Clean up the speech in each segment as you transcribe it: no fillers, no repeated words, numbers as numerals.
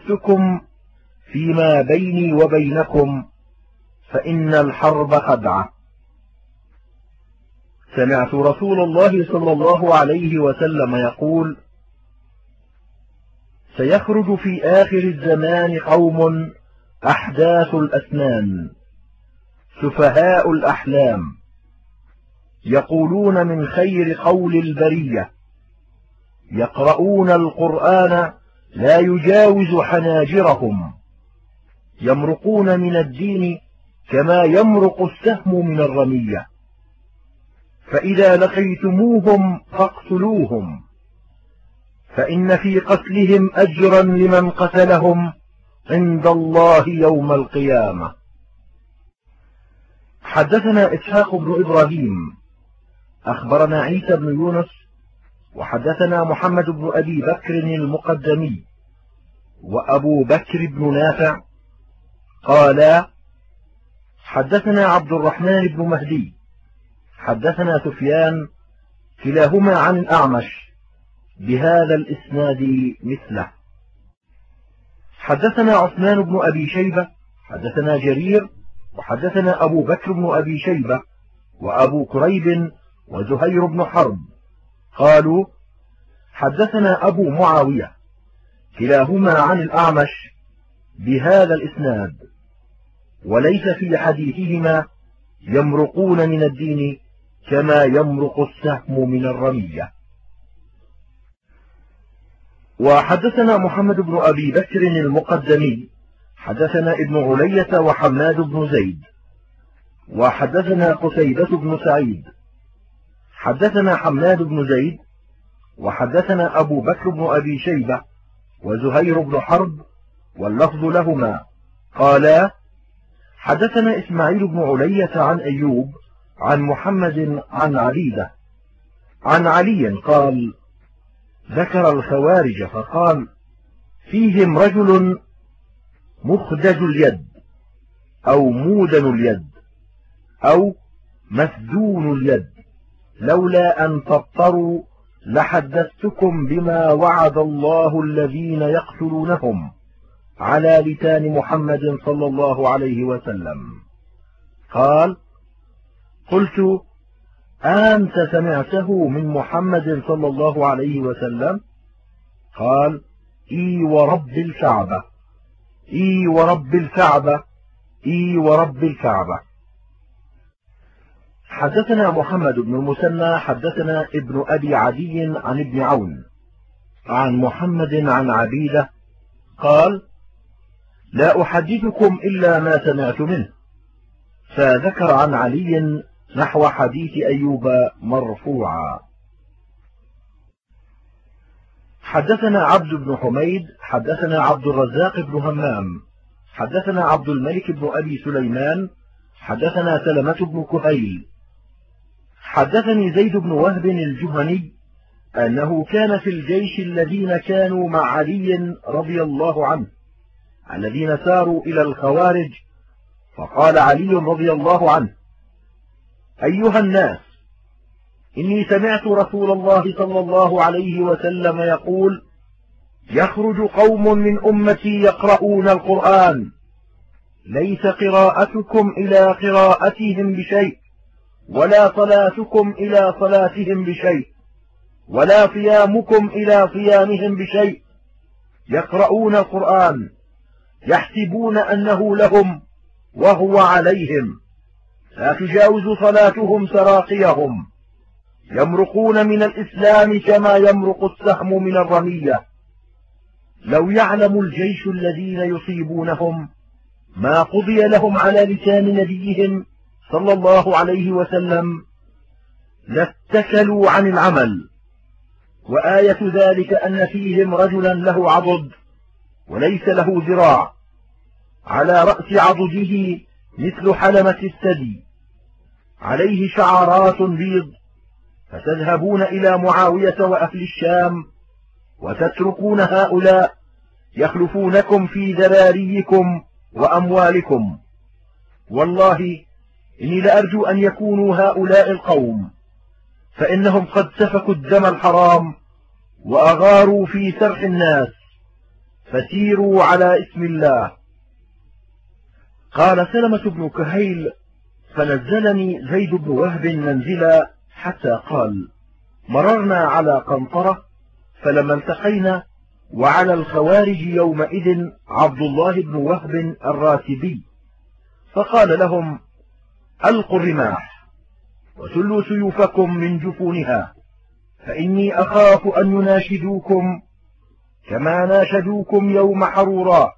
حدثتكم فيما بيني وبينكم فإن الحرب خدعة. سمعت رسول الله صلى الله عليه وسلم يقول: سيخرج في آخر الزمان قوم أحداث الأسنان سفهاء الأحلام، يقولون من خير قول البرية، يقرؤون القرآن لا يجاوز حناجرهم، يمرقون من الدين كما يمرق السهم من الرمية، فإذا لقيتموهم فاقتلوهم، فإن في قتلهم أجرا لمن قتلهم عند الله يوم القيامة. حدثنا إسحاق بن إبراهيم أخبرنا عيسى بن يونس وحدثنا محمد بن أبي بكر المقدمي وأبو بكر بن نافع قالا: حدثنا عبد الرحمن بن مهدي حدثنا سفيان كلاهما عن الأعمش بهذا الإسناد مثله. حدثنا عثمان بن أبي شيبة حدثنا جرير وحدثنا أبو بكر بن أبي شيبة وأبو كريب وزهير بن حرب قالوا: حدثنا أبو معاوية كلاهما عن الأعمش بهذا الإسناد، وليس في حديثهما يمرقون من الدين كما يمرق السهم من الرمية. وحدثنا محمد بن أبي بكر المقدمي حدثنا ابن علية وحماد بن زيد وحدثنا قتيبة بن سعيد حدثنا حماد بن زيد وحدثنا أبو بكر بن أبي شيبة وزهير بن حرب واللفظ لهما قالا: حدثنا إسماعيل بن علية عن أيوب عن محمد عن عبيدة عن علي قال: ذكر الخوارج فقال: فيهم رجل مخدج اليد أو مودن اليد أو مسدون اليد، لولا أن تضطروا لحدثتكم بما وعد الله الذين يقتلونهم على لسان محمد صلى الله عليه وسلم. قال: قلت: أنت سمعته من محمد صلى الله عليه وسلم؟ قال: إي ورب الكعبة، إي ورب الكعبة، إي ورب الكعبة. حدثنا محمد بن المثنى حدثنا ابن أبي عدي عن ابن عون عن محمد عن عبيدة قال: لا أحدثكم إلا ما سمعت منه، فذكر عن علي نحو حديث أيوب مرفوعا. حدثنا عبد بن حميد حدثنا عبد الرزاق بن همام حدثنا عبد الملك بن أبي سليمان حدثنا سلمة بن كهيل حدثني زيد بن وهب الجهني أنه كان في الجيش الذين كانوا مع علي رضي الله عنه الذين ساروا إلى الخوارج، فقال علي رضي الله عنه: أيها الناس، إني سمعت رسول الله صلى الله عليه وسلم يقول: يخرج قوم من أمتي يقرؤون القرآن، ليس قراءتكم إلى قراءتهم بشيء، ولا صلاتكم إلى صلاتهم بشيء، ولا صيامكم إلى صيامهم بشيء، يقرؤون القرآن يحسبون أنه لهم وهو عليهم، لا تجاوز صلاتهم سراقيهم، يمرقون من الإسلام كما يمرق السهم من الرمية. لو يعلم الجيش الذين يصيبونهم ما قضي لهم على لسان نبيهم صلى الله عليه وسلم لاتكلوا عن العمل. وآية ذلك أن فيهم رجلا له عضد وليس له ذراع، على رأس عضده مثل حلمة الثدي، عليه شعرات بيض، فتذهبون إلى معاوية وأهل الشام وتتركون هؤلاء يخلفونكم في ذراريكم وأموالكم. والله إني لأرجو أن يكونوا هؤلاء القوم، فإنهم قد سفكوا الدم الحرام وأغاروا في سرح الناس، فسيروا على اسم الله. قال سلمة بن كهيل: فنزلني زيد بن وهب منزلا حتى قال: مررنا على قنطرة فلما التقينا، وعلى الخوارج يومئذ عبد الله بن وهب الراتبي، فقال لهم: ألقوا الرماح وسلوا سيوفكم من جفونها، فإني أخاف أن يناشدوكم كما ناشدوكم يوم حروراء.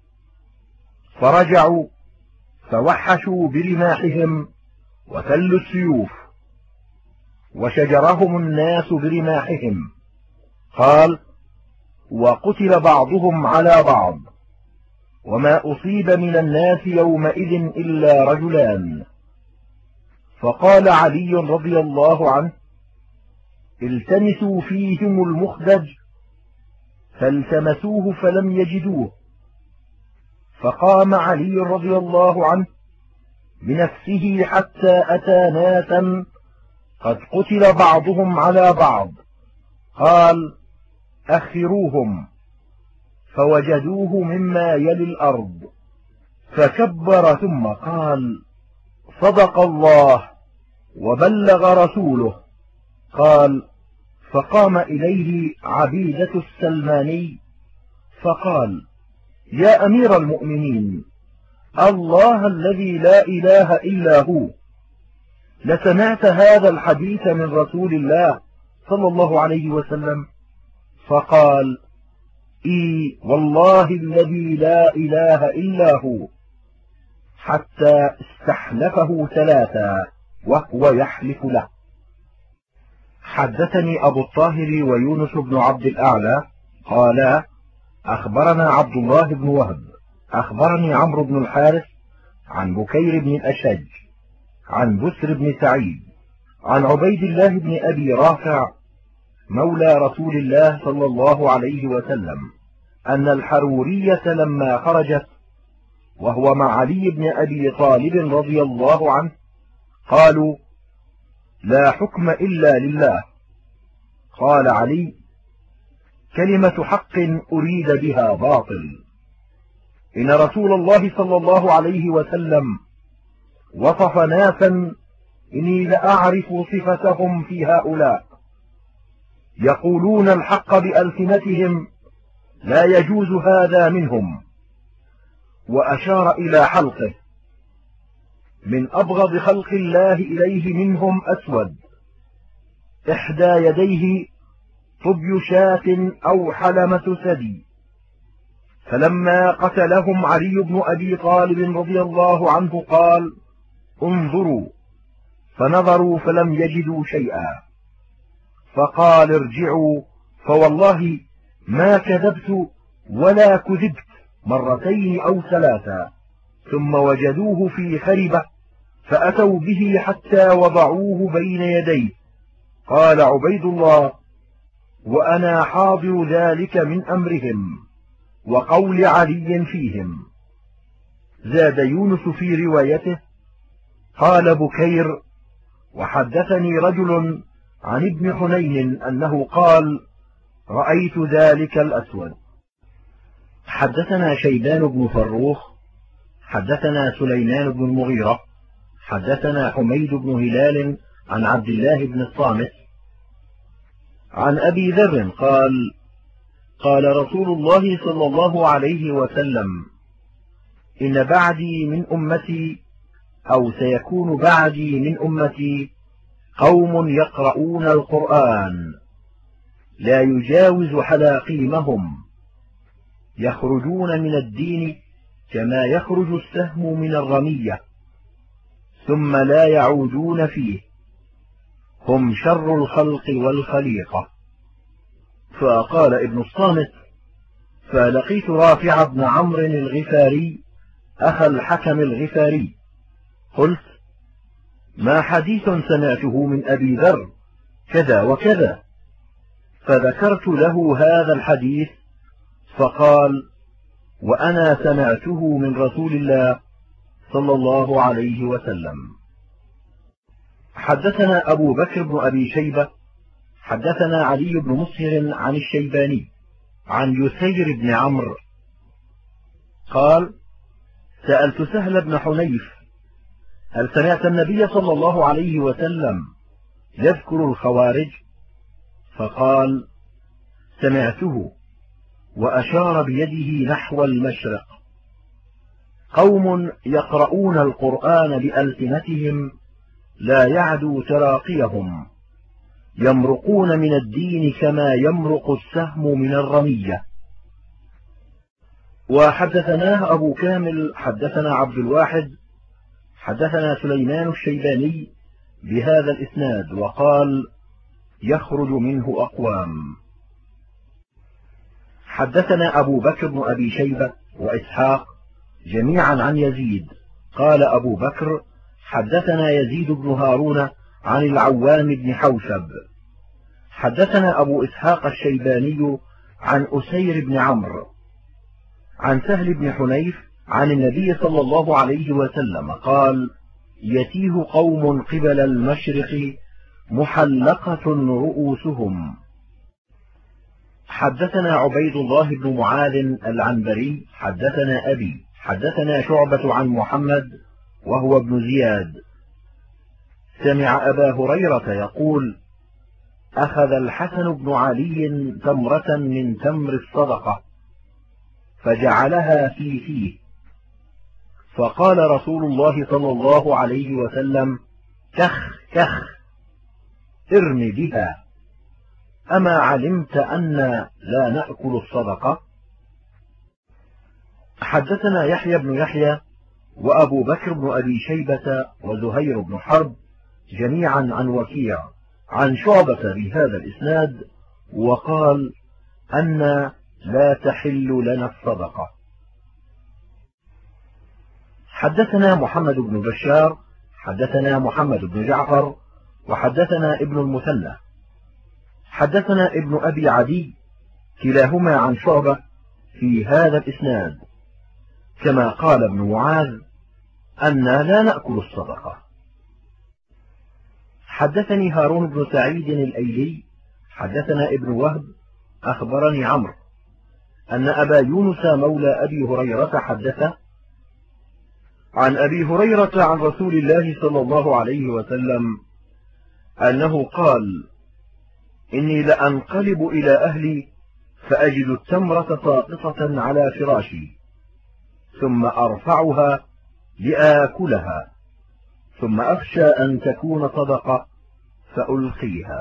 فرجعوا فوحشوا برماحهم وسلوا السيوف، وشجرهم الناس برماحهم. قال: وقتل بعضهم على بعض، وما أصيب من الناس يومئذ إلا رجلان. فقال علي رضي الله عنه: التمسوا فيهم المخدج، فالتمسوه فلم يجدوه. فقام علي رضي الله عنه بنفسه حتى أتى ناسا قد قتل بعضهم على بعض، قال: أخروهم، فوجدوه مما يلي الأرض، فكبر ثم قال: صدق الله وبلغ رسوله. قال: فقام إليه عبيدة السلماني فقال: يا أمير المؤمنين، الله الذي لا إله إلا هو، لسمعت هذا الحديث من رسول الله صلى الله عليه وسلم؟ فقال: إي والله الذي لا إله إلا هو، حتى استحلفه ثلاثا وهو يحلف له. حدثني أبو الطاهر ويونس بن عبد الأعلى قالا: أخبرنا عبد الله بن وهب أخبرني عمرو بن الحارث عن بكير بن الأشج عن بسر بن سعيد عن عبيد الله بن أبي رافع مولى رسول الله صلى الله عليه وسلم أن الحرورية لما خرجت وهو مع علي بن أبي طالب رضي الله عنه قالوا: لا حكم إلا لله. قال علي: كلمة حق أريد بها باطل. إن رسول الله صلى الله عليه وسلم وصف ناسا إني لأعرف صفتهم في هؤلاء، يقولون الحق بألسنتهم لا يجوز هذا منهم، وأشار إلى حلقه: من أبغض خلق الله إليه منهم أسود، إحدى يديه طبي شاة أو حلمة ثدي. فلما قتلهم علي بن أبي طالب رضي الله عنه قال: انظروا. فنظروا فلم يجدوا شيئا، فقال: ارجعوا، فوالله ما كذبت ولا كذبت مرتين أو ثلاثا. ثم وجدوه في خربة فأتوا به حتى وضعوه بين يديه. قال عبيد الله: وأنا حاضر ذلك من أمرهم وقول علي فيهم. زاد يونس في روايته: قال بكير: وحدثني رجل عن ابن حنين أنه قال: رأيت ذلك الأسود. حدثنا شيبان بن فروخ حدثنا سليمان بن المغيرة حدثنا حميد بن هلال عن عبد الله بن الصامت عن أبي ذر قال: قال رسول الله صلى الله عليه وسلم: إن بعدي من أمتي، أو سيكون بعدي من أمتي، قوم يقرؤون القرآن لا يجاوز حلاقيمهم، يخرجون من الدين كما يخرج السهم من الرمية، ثم لا يعودون فيه، هم شر الخلق والخليقة. فقال ابن الصامت: فلقيت رافع بن عمرو الغفاري أخا الحكم الغفاري، قلت: ما حديث سمعته من أبي ذر كذا وكذا، فذكرت له هذا الحديث، فقال: وأنا سمعته من رسول الله صلى الله عليه وسلم. حدثنا أبو بكر بن أبي شيبة حدثنا علي بن مسهر عن الشيباني عن يسير بن عمرو قال: سألت سهل بن حنيف: هل سمعت النبي صلى الله عليه وسلم يذكر الخوارج؟ فقال: سمعته، وأشار بيده نحو المشرق: قوم يقرؤون القرآن بألسنتهم لا يعدو تراقيهم، يمرقون من الدين كما يمرق السهم من الرمية. وحدثناه أبو كامل حدثنا عبد الواحد حدثنا سليمان الشيباني بهذا الإسناد، وقال: يخرج منه أقوام. حدثنا أبو بكر بن أبي شيبة وإسحاق جميعا عن يزيد. قال أبو بكر: حدثنا يزيد بن هارون عن العوام بن حوشب. حدثنا أبو إسحاق الشيباني عن أسير بن عمرو عن سهل بن حنيف عن النبي صلى الله عليه وسلم قال: يتيه قوم قبل المشرق محلقة رؤوسهم. حدثنا عبيد الله بن معاذ العنبري حدثنا أبي حدثنا شعبة عن محمد وهو ابن زياد سمع أبا هريرة يقول: أخذ الحسن بن علي تمرة من تمر الصدقة فجعلها في فيه، فقال رسول الله صلى الله عليه وسلم: كخ كخ، ارم بها، أما علمت أن لا نأكل الصدقة؟ حدثنا يحيى بن يحيى وأبو بكر بن أبي شيبة وزهير بن حرب جميعا عن وكيع عن شعبة بهذا الإسناد، وقال: أن لا تحل لنا الصدقة. حدثنا محمد بن بشار حدثنا محمد بن جعفر وحدثنا ابن المثنى حدثنا ابن أبي عدي كلاهما عن شعبة في هذا الإسناد، كما قال ابن معاذ: أنا لا نأكل الصدقة. حدثني هارون بن سعيد الأيلي حدثنا ابن وهب أخبرني عمرو أن أبا يونس مولى أبي هريرة حدثه عن أبي هريرة عن رسول الله صلى الله عليه وسلم أنه قال: إني لأنقلب إلى أهلي فأجد التمرة ساقطة على فراشي، ثم أرفعها لآكلها، ثم أخشى أن تكون صدقة فألقيها.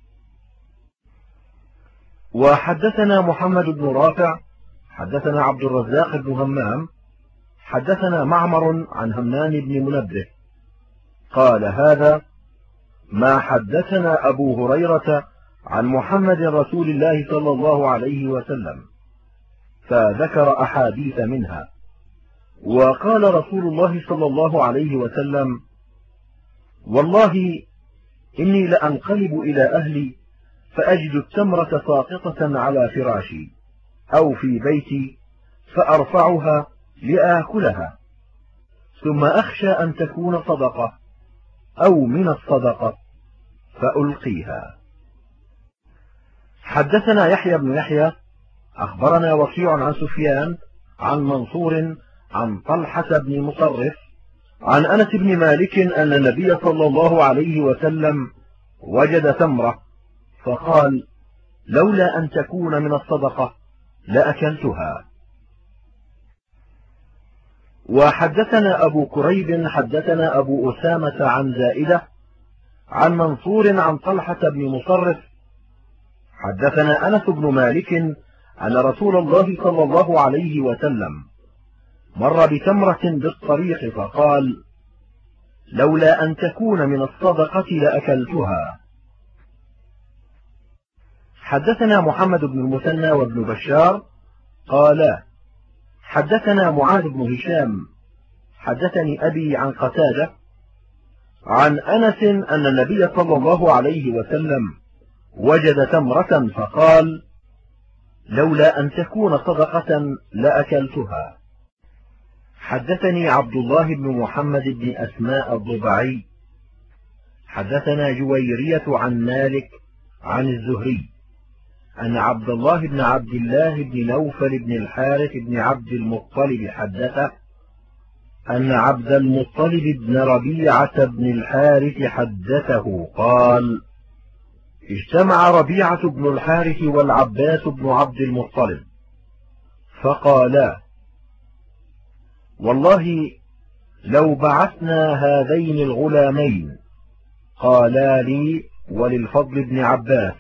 وحدثنا محمد بن رافع حدثنا عبد الرزاق بن همام حدثنا معمر عن همام بن منبه قال: هذا ما حدثنا أبو هريرة عن محمد رسول الله صلى الله عليه وسلم، فذكر أحاديث منها. وقال رسول الله صلى الله عليه وسلم: والله إني لأنقلب إلى أهلي فأجد التمرة ساقطة على فراشي أو في بيتي فأرفعها لآكلها، ثم أخشى أن تكون صدقة أو من الصدقة فألقيها. حدثنا يحيى بن يحيى أخبرنا وكيع عن سفيان عن منصور عن طلحة بن مصرف عن أنس بن مالك أن النبي صلى الله عليه وسلم وجد تمرة فقال: لولا أن تكون من الصدقة لأكلتها. وحدثنا أبو كريب حدثنا أبو أسامة عن زائدة عن منصور عن طلحة بن مصرف حدثنا أنس بن مالك أن رسول الله صلى الله عليه وسلم مر بتمرة بالطريق فقال: لولا أن تكون من الصدقة لأكلتها. حدثنا محمد بن المثنى وابن بشار قالا: حدثنا معاذ بن هشام حدثني أبي عن قتادة عن أنس أن النبي صلى الله عليه وسلم وجد تمرة فقال: لولا أن تكون صدقة لأكلتها. حدثني عبد الله بن محمد بن أسماء الضبعي حدثنا جويرية عن مالك عن الزهري أن عبد الله بن عبد الله بن نوفل بن الحارث بن عبد المطلب حدثه أن عبد المطلب بن ربيعة بن الحارث حدثه قال: اجتمع ربيعة بن الحارث والعباس بن عبد المطلب فقالا: والله لو بعثنا هذين الغلامين، قالا لي وللفضل بن عباس،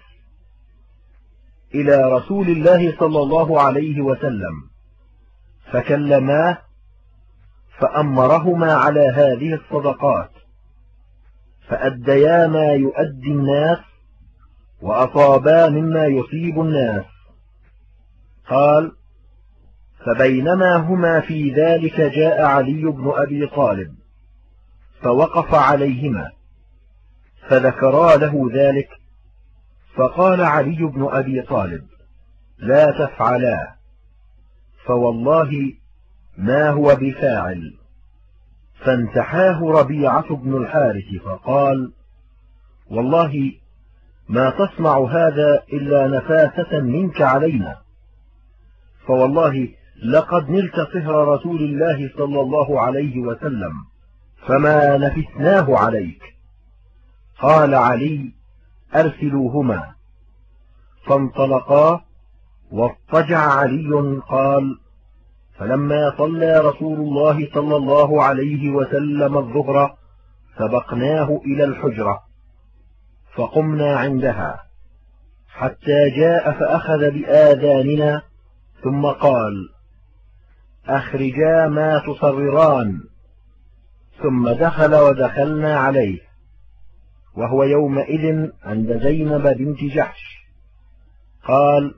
إلى رسول الله صلى الله عليه وسلم فكلماه فأمرهما على هذه الصدقات، فأديا ما يؤدي الناس وأصابا مما يصيب الناس. قال: فبينما هما في ذلك جاء علي بن أبي طالب فوقف عليهما فذكرا له ذلك، فقال علي بن أبي طالب: لا تفعلا، فوالله ما هو بفاعل. فانتحاه ربيعة بن الحارث فقال: والله ما تصنع هذا إلا نفاسة منك علينا، فوالله لقد نلت صهر رسول الله صلى الله عليه وسلم فما نفسناه عليك. قال علي: أرسلوهما. فانطلقا، واضطجع علي قال: فلما صلى رسول الله صلى الله عليه وسلم الظهر سبقناه إلى الحجرة فقمنا عندها حتى جاء فأخذ بآذاننا ثم قال: أخرجا ما تصرران. ثم دخل ودخلنا عليه، وهو يومئذ عند زينب بنت جحش. قال: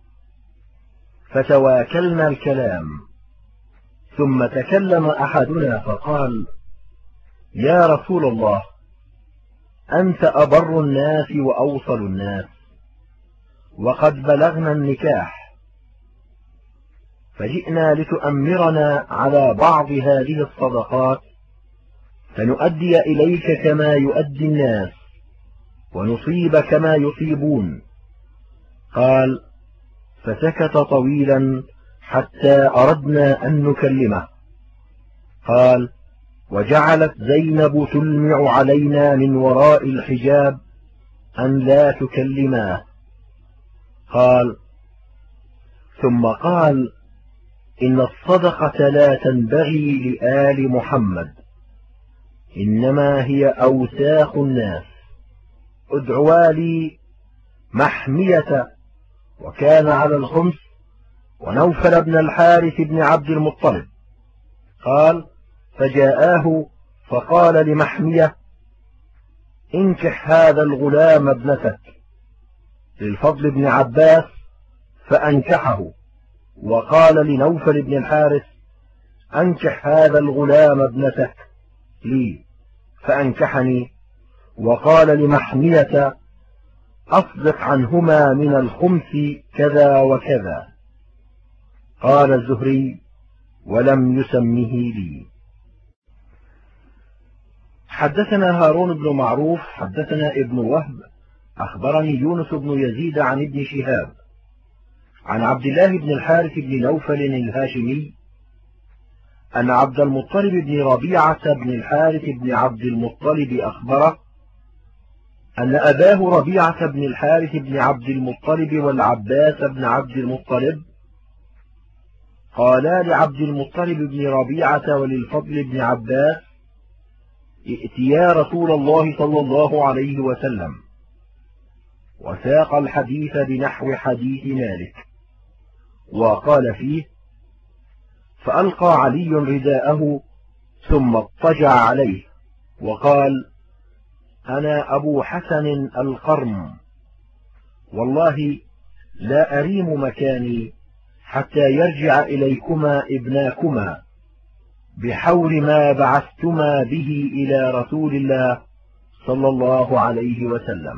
فتواكلنا الكلام، ثم تكلم أحدنا فقال: يا رسول الله، أنت أبر الناس وأوصل الناس، وقد بلغنا النكاح، فجئنا لتؤمرنا على بعض هذه الصدقات فنؤدي إليك كما يؤدي الناس ونصيب كما يصيبون. قال: فسكت طويلا حتى أردنا أن نكلمه. قال: وجعلت زينب تلمع علينا من وراء الحجاب أن لا تكلماه. قال: ثم قال: إن الصدقة لا تنبغي لآل محمد، إنما هي أوساخ الناس. ادعوا لي محمية، وكان على الخمس، ونوفل بن الحارث بن عبد المطلب. قال: فجاءاه فقال لمحمية: انكح هذا الغلام ابنتك. للفضل بن عباس فأنكحه، وقال لنوفل بن الحارث: أنكح هذا الغلام ابنتك لي، فأنكحني، وقال لمحمية: أصدق عنهما من الخمس كذا وكذا. قال الزهري: ولم يسمه لي. حدثنا هارون بن معروف حدثنا ابن وهب أخبرني يونس بن يزيد عن ابن شهاب عن عبد الله بن الحارث بن نوفل الهاشمي أن عبد المطلب بن ربيعة بن الحارث بن عبد المطلب أخبره أن أباه ربيعة بن الحارث بن عبد المطلب والعباس بن عبد المطلب قالا لعبد المطلب بن ربيعة وللفضل بن عباس: ائتيا رسول الله صلى الله عليه وسلم. وساق الحديث بنحو حديث مالك، وقال فيه: فألقى علي رداءه ثم اضطجع عليه وقال: أنا أبو حسن القرم، والله لا أريم مكاني حتى يرجع إليكما ابناكما بحول ما بعثتما به إلى رسول الله صلى الله عليه وسلم.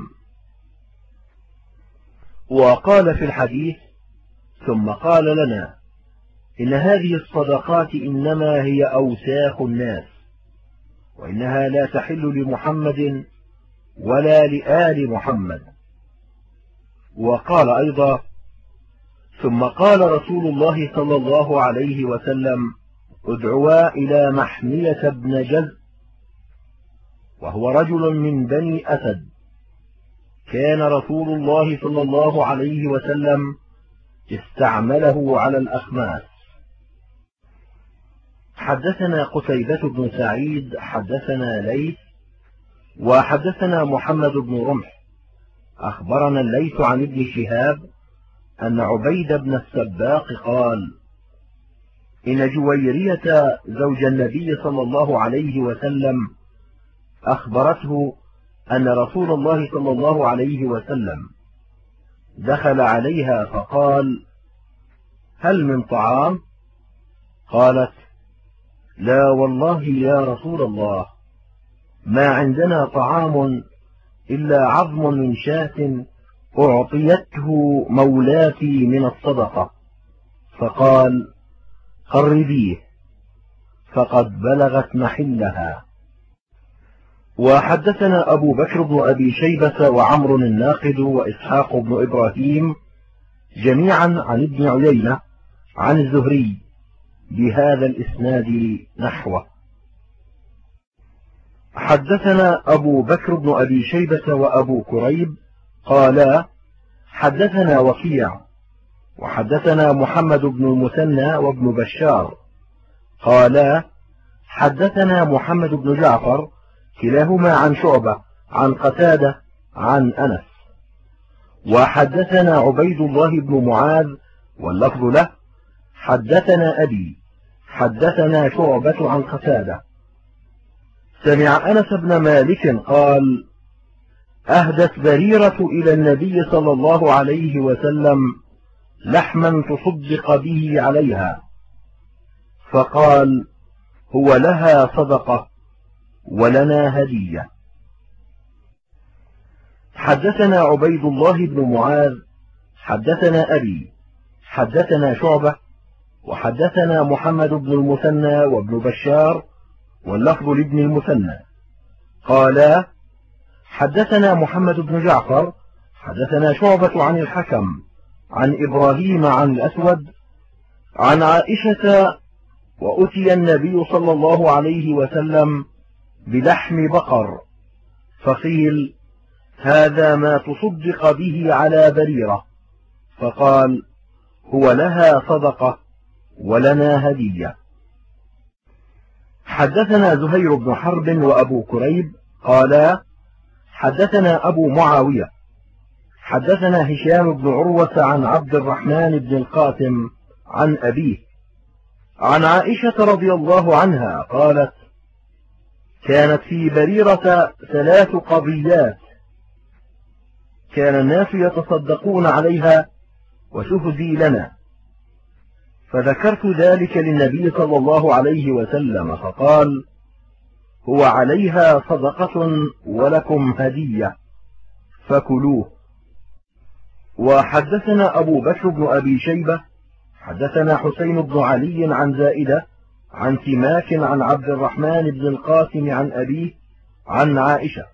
وقال في الحديث: ثم قال لنا: إن هذه الصدقات إنما هي أوساخ الناس، وإنها لا تحل لمحمد ولا لآل محمد. وقال أيضا: ثم قال رسول الله صلى الله عليه وسلم: ادعوا إلى محمية بن جذ، وهو رجل من بني أسد، كان رسول الله صلى الله عليه وسلم استعمله على الأخماس. حدثنا قتيبة بن سعيد حدثنا ليث وحدثنا محمد بن رمح أخبرنا الليث عن ابن شهاب أن عبيد بن السباق قال: إن جويرية زوج النبي صلى الله عليه وسلم أخبرته أن رسول الله صلى الله عليه وسلم دخل عليها فقال: هل من طعام؟ قالت: لا والله يا رسول الله، ما عندنا طعام إلا عظم من شاة أعطيته مولاتي من الصدقة. فقال: قربيه فقد بلغت محلها. وحدثنا أبو بكر بن أبي شيبة وعمر الناقد وإسحاق بن إبراهيم جميعا عن ابن عيينة عن الزهري بهذا الإسناد نحوه. حدثنا أبو بكر بن أبي شيبة وأبو كريب قالا: حدثنا وكيع وحدثنا محمد بن المثنى وابن بشار قالا: حدثنا محمد بن جعفر كلاهما عن شعبة عن قتادة عن أنس. وحدثنا عبيد الله بن معاذ واللفظ له: حدثنا أبي حدثنا شعبة عن قتادة سمع أنس بن مالك قال: أهدت بريرة إلى النبي صلى الله عليه وسلم لحما تصدق به عليها، فقال: هو لها صدقة ولنا هدية. حدثنا عبيد الله بن معاذ حدثنا أبي حدثنا شعبة وحدثنا محمد بن المثنى وابن بشار واللفظ لابن المثنى قالا: حدثنا محمد بن جعفر حدثنا شعبة عن الحكم عن إبراهيم عن الأسود عن عائشة: وأتي النبي صلى الله عليه وسلم بلحم بقر، فقيل: هذا ما تصدق به على بريرة، فقال: هو لها صدقة ولنا هدية. حدثنا زهير بن حرب وأبو كريب قالا: حدثنا أبو معاوية حدثنا هشام بن عروة عن عبد الرحمن بن القاسم عن أبيه عن عائشة رضي الله عنها قالت: كانت في بريرة 3 قضيات كان الناس يتصدقون عليها وتهدي لنا، فذكرت ذلك للنبي صلى الله عليه وسلم فقال: هو عليها صدقة ولكم هدية فكلوه. وحدثنا أبو بكر بن أبي شيبة حدثنا حسين بن علي عن زائدة عن سماك عن عبد الرحمن بن القاسم عن أبيه عن عائشة.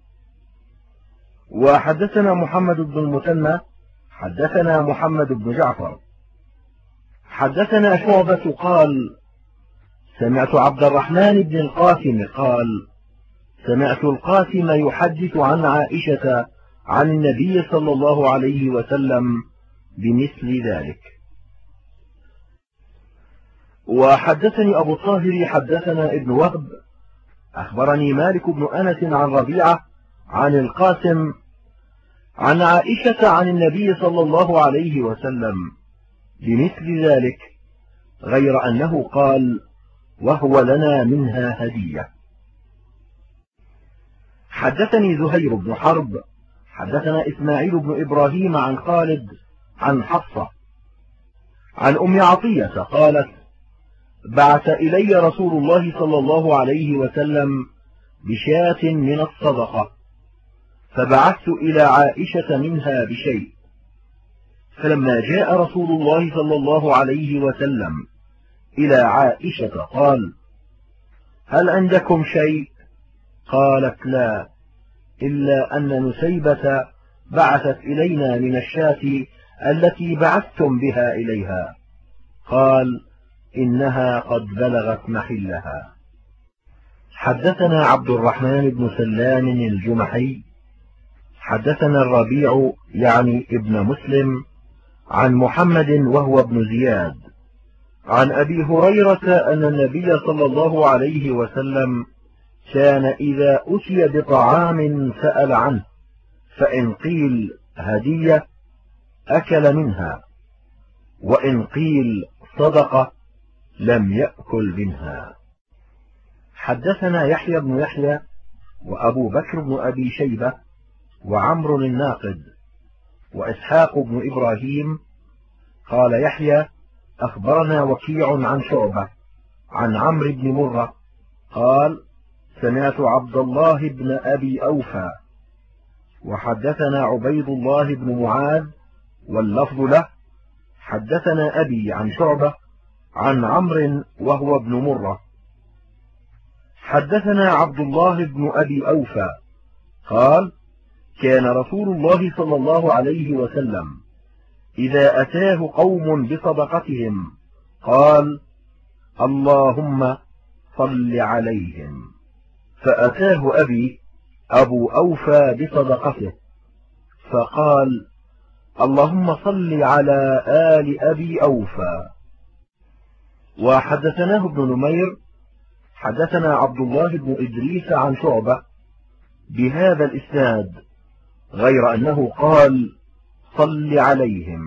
وحدثنا محمد بن المثنى حدثنا محمد بن جعفر حدثنا شعبة قال: سمعت عبد الرحمن بن القاسم قال: سمعت القاسم يحدث عن عائشة عن النبي صلى الله عليه وسلم بمثل ذلك. وحدثني أبو الطاهر حدثنا ابن وهب أخبرني مالك بن أنس عن ربيعة عن القاسم عن عائشة عن النبي صلى الله عليه وسلم بمثل ذلك، غير أنه قال: وهو لنا منها هدية. حدثني زهير بن حرب حدثنا إسماعيل بن إبراهيم عن خالد عن حفصة عن أم عطية قالت: بعث إلي رسول الله صلى الله عليه وسلم بشاة من الصدقة، فبعثت إلى عائشة منها بشيء، فلما جاء رسول الله صلى الله عليه وسلم إلى عائشة قال: هل عندكم شيء؟ قالت: لا، إلا أن نسيبة بعثت إلينا من الشاة التي بعثتم بها إليها؟ قال: إنها قد بلغت محلها. حدثنا عبد الرحمن بن سلام الجمحي حدثنا الربيع يعني ابن مسلم عن محمد وهو ابن زياد عن أبي هريرة أن النبي صلى الله عليه وسلم كان إذا أتي بطعام سأل عنه، فإن قيل هدية أكل منها، وإن قيل صدقة لم يأكل منها. حدثنا يحيى بن يحيى وأبو بكر بن أبي شيبة وعمر الناقد وإسحاق بن إبراهيم. قال يحيى: أخبرنا وكيع عن شعبة عن عمرو بن مرة قال: سمعت عبد الله بن أبي أوفى. وحدثنا عبيد الله بن معاذ واللفظ له: حدثنا أبي عن شعبة عن عمرو وهو ابن مرة. حدثنا عبد الله بن أبي أوفى قال: كان رسول الله صلى الله عليه وسلم إذا أتاه قوم بصدقتهم قال: اللهم صل عليهم. فأتاه أبي أبو أوفى بصدقته فقال: اللهم صل على آل أبي أوفى. وحدثناه ابن نمير حدثنا عبد الله بن إدريس عن شعبة بهذا الإسناد، غير أنه قال: صل عليهم.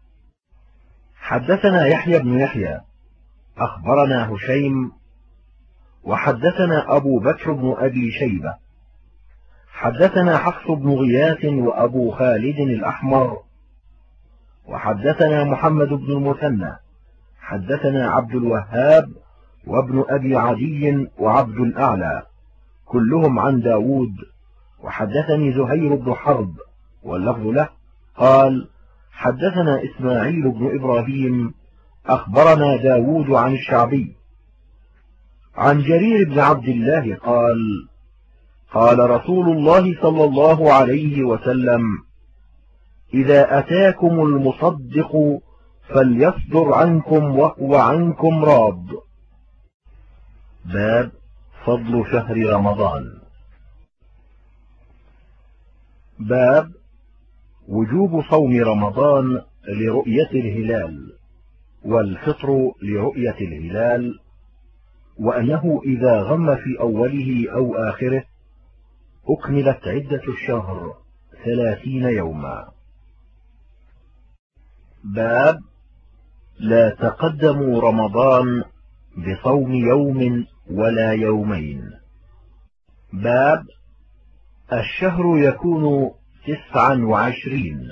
حدثنا يحيى بن يحيى أخبرنا هشيم وحدثنا أبو بكر بن أبي شيبة حدثنا حفص بن غياث وأبو خالد الأحمر وحدثنا محمد بن المثنى حدثنا عبد الوهاب وابن أبي عدي وعبد الأعلى كلهم عن داود. وحدثني زهير بن حرب واللفظ له قال: حدثنا إسماعيل بن إبراهيم أخبرنا داود عن الشعبي عن جرير بن عبد الله قال: قال رسول الله صلى الله عليه وسلم: إذا أتاكم المصدق فليصدر عنكم وهو عنكم راض. باب فضل شهر رمضان. باب وجوب صوم رمضان لرؤية الهلال والفطر لرؤية الهلال، وأنه إذا غم في أوله أو آخره أكملت عدة الشهر 30 يوما. باب لا تقدموا رمضان بصوم يوم ولا يومين. باب الشهر يكون 29.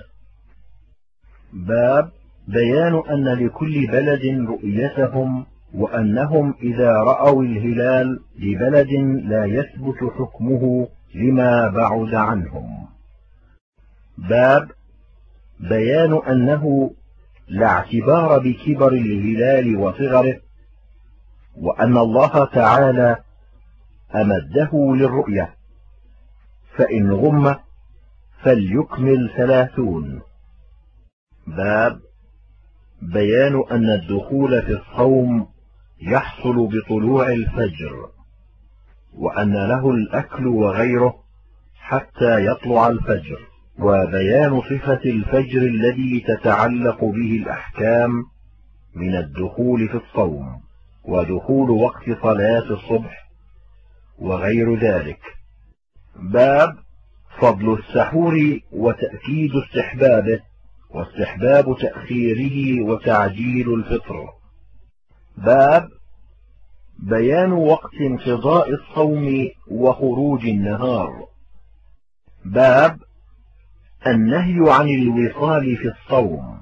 باب بيان أن لكل بلد رؤيتهم، وأنهم إذا رأوا الهلال لبلد لا يثبت حكمه لما بعد عنهم. باب بيان أنه لا اعتبار بكبر الهلال وصغره، وأن الله تعالى أمده للرؤية، فإن غم فليكمل 30. باب بيان أن الدخول في الصوم يحصل بطلوع الفجر، وأن له الأكل وغيره حتى يطلع الفجر، وبيان صفة الفجر الذي تتعلق به الأحكام من الدخول في الصوم ودخول وقت صلاة الصبح وغير ذلك. باب فضل السحور وتأكيد استحبابه، واستحباب تأخيره وتعجيل الفطر. باب بيان وقت انقضاء الصوم وخروج النهار. باب النهي عن الوصال في الصوم.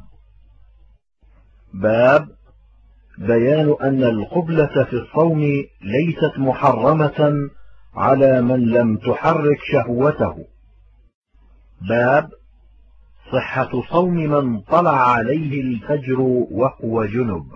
باب بيان أن القبلة في الصوم ليست محرمة على من لم تحرك شهوته. باب صحة صوم من طلع عليه الفجر وهو جنب.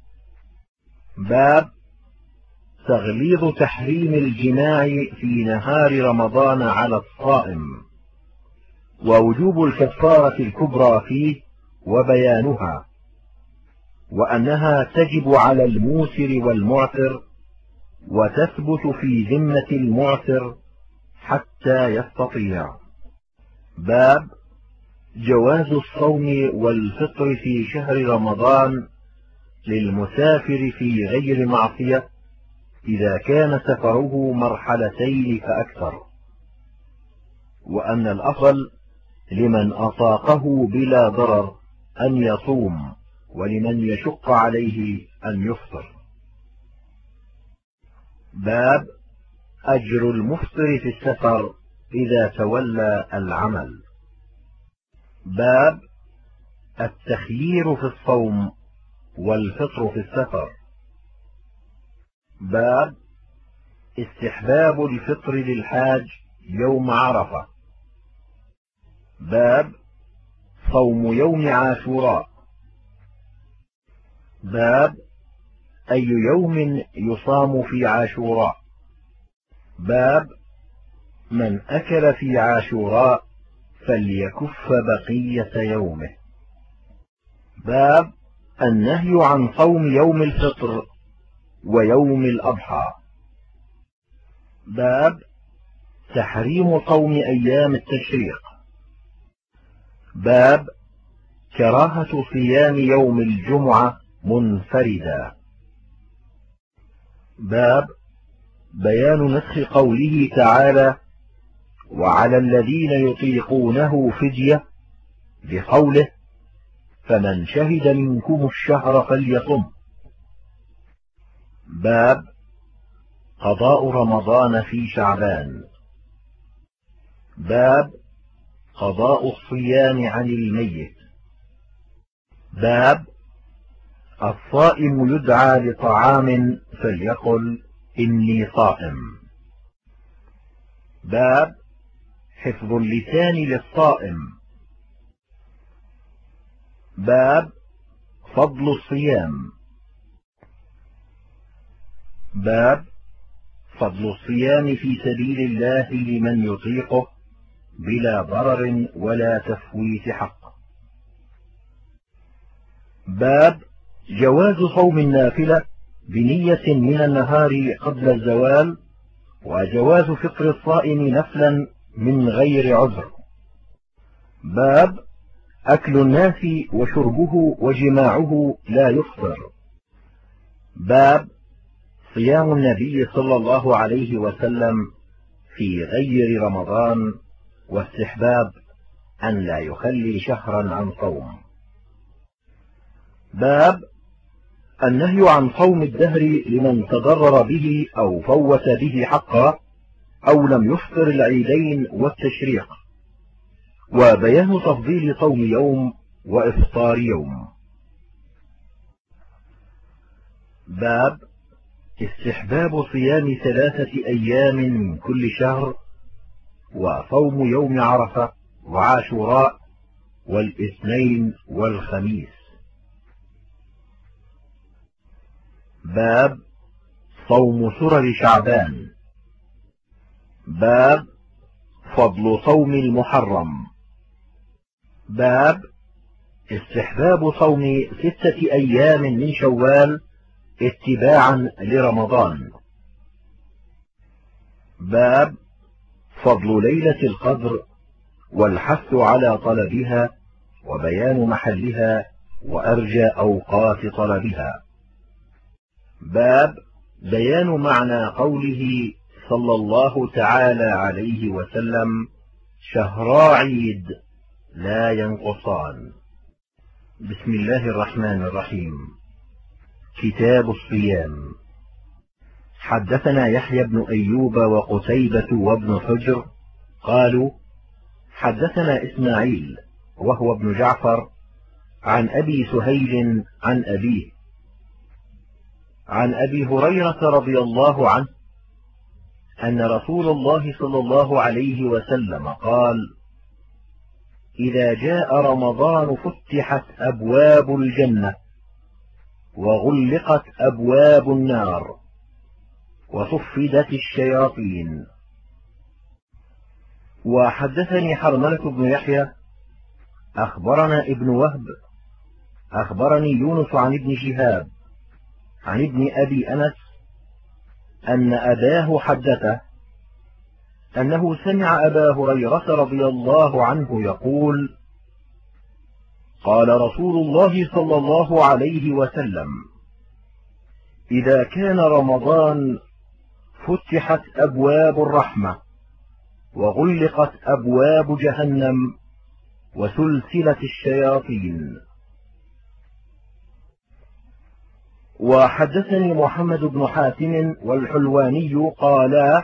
باب تغليظ تحريم الجماع في نهار رمضان على الصائم. ووجوب الكفارة الكبرى فيه وبيانها، وأنها تجب على الموسر والمعسر، وتثبت في ذمة المعسر حتى يستطيع. باب جواز الصوم والفطر في شهر رمضان للمسافر في غير معصية إذا كان سفره مرحلتين فأكثر، وأن الأفضل لمن أطاقه بلا ضرر أن يصوم، ولمن يشق عليه أن يفطر. باب أجر المفطر في السفر إذا تولى العمل. باب التخيير في الصوم والفطر في السفر. باب استحباب الفطر للحاج يوم عرفة. باب صوم يوم عاشوراء. باب أي يوم يصام في عاشوراء. باب من أكل في عاشوراء فليكف بقية يومه. باب النهي عن صوم يوم الفطر ويوم الأضحى. باب تحريم صوم أيام التشريق. باب كراهة صيام يوم الجمعة منفردا. باب بيان نسخ قوله تعالى: وعلى الذين يطيقونه فدية، بقوله: فمن شهد منكم الشهر فليصم. باب قضاء رمضان في شعبان. باب قضاء الصيام عن الميت. باب الصائم يدعى لطعام فليقل إني صائم. باب حفظ اللسان للصائم. باب فضل الصيام. باب فضل الصيام في سبيل الله لمن يطيقه بلا ضرر ولا تفويت حق. باب جواز صوم النافلة بنية من النهار قبل الزوال، وجواز فطر الصائم نفلا من غير عذر. باب أكل الناس وشربه وجماعه لا يفطر. باب صيام النبي صلى الله عليه وسلم في غير رمضان، واستحباب أن لا يخلي شهرا عن صوم. باب النهي عن صوم الدهر لمن تضرر به أو فوت به حقا أو لم يفطر العيدين والتشريق، وبيان تفضيل صوم يوم وإفطار يوم. باب استحباب صيام 3 أيام من كل شهر، وصوم يوم عرفة وعاشوراء والاثنين والخميس. باب صوم سرر شعبان. باب فضل صوم المحرم. باب استحباب صوم 6 أيام من شوال اتباعا لرمضان. باب فضل ليلة القدر والحث على طلبها وبيان محلها وأرجى أوقات طلبها. باب بيان معنى قوله صلى الله تعالى عليه وسلم: شهرا عيد لا ينقصان. بسم الله الرحمن الرحيم. كتاب الصيام. حدثنا يحيى بن أيوب وقتيبة وابن حجر قالوا: حدثنا إسماعيل وهو ابن جعفر عن أبي سهيل عن أبيه عن أبي هريرة رضي الله عنه أن رسول الله صلى الله عليه وسلم قال: إذا جاء رمضان فتحت أبواب الجنة وغلقت أبواب النار وصفدت الشياطين. وحدثني حرملة بن يحيى أخبرنا ابن وهب أخبرني يونس عن ابن شهاب عن ابن أبي أنس أن أباه حدثه أنه سمع أبا هريرة رضي الله عنه يقول: قال رسول الله صلى الله عليه وسلم: إذا كان رمضان فتحت أبواب الرحمة وغلقت أبواب جهنم وسلسلة الشياطين. وحدثني محمد بن حاتم والحلواني قالا: